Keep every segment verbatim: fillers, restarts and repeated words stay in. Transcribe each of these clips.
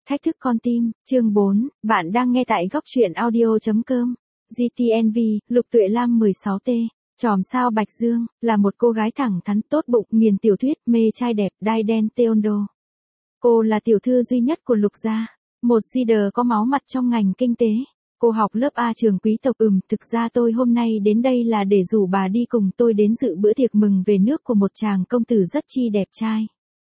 Thách thức con tim, chương bốn, bạn đang nghe tại góc truyện audio chấm com. giê tê en vê, Lục Tuệ Lam mười sáu T, Chòm sao Bạch Dương, là một cô gái thẳng thắn tốt bụng, nghiền tiểu thuyết, mê trai đẹp, đai đen Taekwondo. Cô là tiểu thư duy nhất của Lục gia, một leader có máu mặt trong ngành kinh tế. Cô học lớp A trường quý tộc. Ừm, thực ra tôi hôm nay đến đây là để rủ bà đi cùng tôi đến dự bữa tiệc mừng về nước của một chàng công tử rất chi đẹp trai.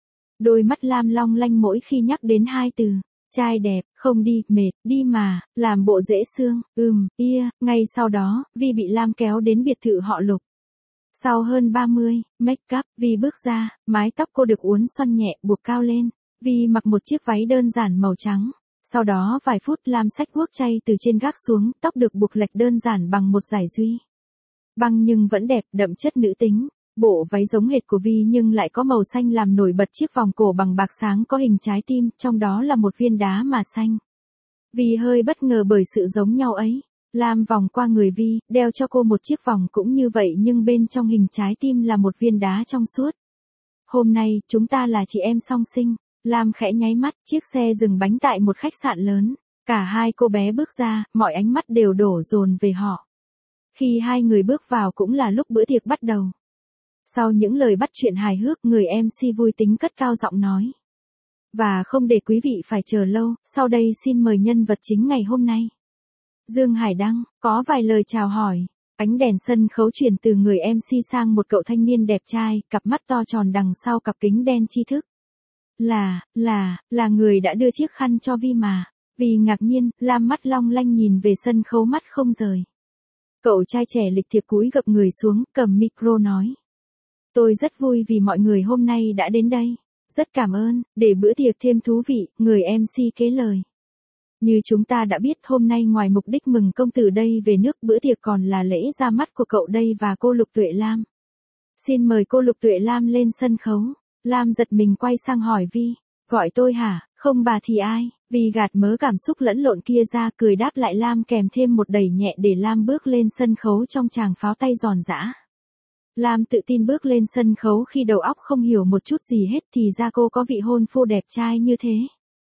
Đôi mắt Lam long lanh mỗi khi nhắc đến hai từ. Trai đẹp, không đi, mệt, đi mà, làm bộ dễ xương, ừm, ia, ngay sau đó, Vi bị Lam kéo đến biệt thự họ Lục. Sau hơn ba mươi, make up, Vi bước ra, mái tóc cô được uốn xoăn nhẹ, buộc cao lên. Vi mặc một chiếc váy đơn giản màu trắng. Sau đó vài phút Lam xách guốc chay từ trên gác xuống, tóc được buộc lệch đơn giản bằng một dải duy. Băng nhưng vẫn đẹp, đậm chất nữ tính. Bộ váy giống hệt của Vi nhưng lại có màu xanh làm nổi bật chiếc vòng cổ bằng bạc sáng có hình trái tim, trong đó là một viên đá mà xanh. Vi hơi bất ngờ bởi sự giống nhau ấy. Lam vòng qua người Vi, đeo cho cô một chiếc vòng cũng như vậy nhưng bên trong hình trái tim là một viên đá trong suốt. Hôm nay, chúng ta là chị em song sinh. Lam khẽ nháy mắt, chiếc xe dừng bánh tại một khách sạn lớn. Cả hai cô bé bước ra, mọi ánh mắt đều đổ dồn về họ. Khi hai người bước vào cũng là lúc bữa tiệc bắt đầu. Sau những lời bắt chuyện hài hước, người em xê vui tính cất cao giọng nói. Và không để quý vị phải chờ lâu, sau đây xin mời nhân vật chính ngày hôm nay. Dương Hải Đăng, có vài lời chào hỏi. Ánh đèn sân khấu chuyển từ người em xê sang một cậu thanh niên đẹp trai, cặp mắt to tròn đằng sau cặp kính đen tri thức. Là, là, là người đã đưa chiếc khăn cho Vi mà. Vi ngạc nhiên, Lam mắt long lanh nhìn về sân khấu mắt không rời. Cậu trai trẻ lịch thiệp cúi gập người xuống, cầm micro nói. Tôi rất vui vì mọi người hôm nay đã đến đây. Rất cảm ơn, để bữa tiệc thêm thú vị, người em xê kế lời. Như chúng ta đã biết hôm nay ngoài mục đích mừng công tử đây về nước, bữa tiệc còn là lễ ra mắt của cậu đây và cô Lục Tuệ Lam. Xin mời cô Lục Tuệ Lam lên sân khấu. Lam giật mình quay sang hỏi Vi. Gọi tôi hả, không bà thì ai? Vi gạt mớ cảm xúc lẫn lộn kia ra, cười đáp lại Lam kèm thêm một đẩy nhẹ để Lam bước lên sân khấu trong tràng pháo tay giòn giã. Lam tự tin bước lên sân khấu khi đầu óc không hiểu một chút gì hết thì ra cô có vị hôn phu đẹp trai như thế.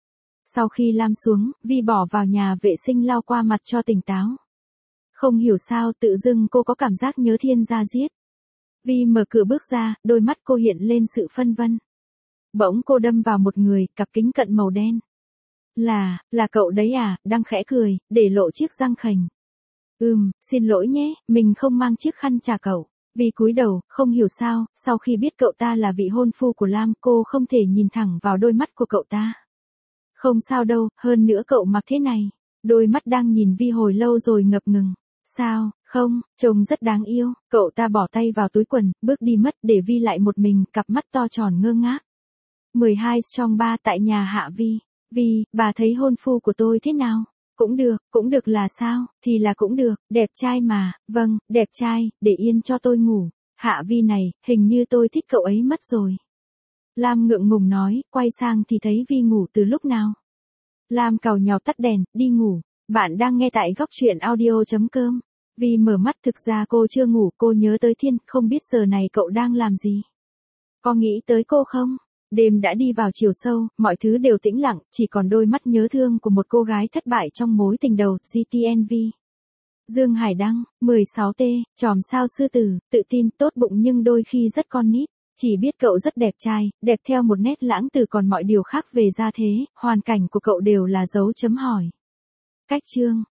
Sau khi Lam xuống, Vi bỏ vào nhà vệ sinh lau qua mặt cho tỉnh táo. Không hiểu sao tự dưng cô có cảm giác nhớ thiên gia giết. Vi mở cửa bước ra, đôi mắt cô hiện lên sự phân vân. Bỗng cô đâm vào một người, cặp kính cận màu đen. Là, là cậu đấy à? Đang khẽ cười, để lộ chiếc răng khểnh. Ừm, xin lỗi nhé, mình không mang chiếc khăn trả cậu. Vi cúi đầu, không hiểu sao, sau khi biết cậu ta là vị hôn phu của Lam, cô không thể nhìn thẳng vào đôi mắt của cậu ta. Không sao đâu, hơn nữa cậu mặc thế này. Đôi mắt đang nhìn Vi hồi lâu rồi ngập ngừng. Sao, không, trông rất đáng yêu. Cậu ta bỏ tay vào túi quần, bước đi mất để Vi lại một mình, cặp mắt to tròn ngơ ngác. mười hai Strong ba tại nhà Hạ Vi. Vi, bà thấy hôn phu của tôi thế nào? Cũng được, cũng được là sao? Thì là cũng được, đẹp trai mà. Vâng, đẹp trai, để yên cho tôi ngủ. Hạ Vi này, hình như tôi thích cậu ấy mất rồi. Lam ngượng ngùng nói, quay sang thì thấy Vi ngủ từ lúc nào. Lam càu nhàu tắt đèn, đi ngủ. Bạn đang nghe tại góc truyện audio chấm com. Vi mở mắt, thực ra cô chưa ngủ, cô nhớ tới Thiên, không biết giờ này cậu đang làm gì. Có nghĩ tới cô không? Đêm đã đi vào chiều sâu, mọi thứ đều tĩnh lặng, chỉ còn đôi mắt nhớ thương của một cô gái thất bại trong mối tình đầu, giê tê en vê. Dương Hải Đăng, mười sáu T, Chòm sao sư tử, tự tin, tốt bụng nhưng đôi khi rất con nít. Chỉ biết cậu rất đẹp trai, đẹp theo một nét lãng từ còn mọi điều khác về gia thế, hoàn cảnh của cậu đều là dấu chấm hỏi. Cách chương,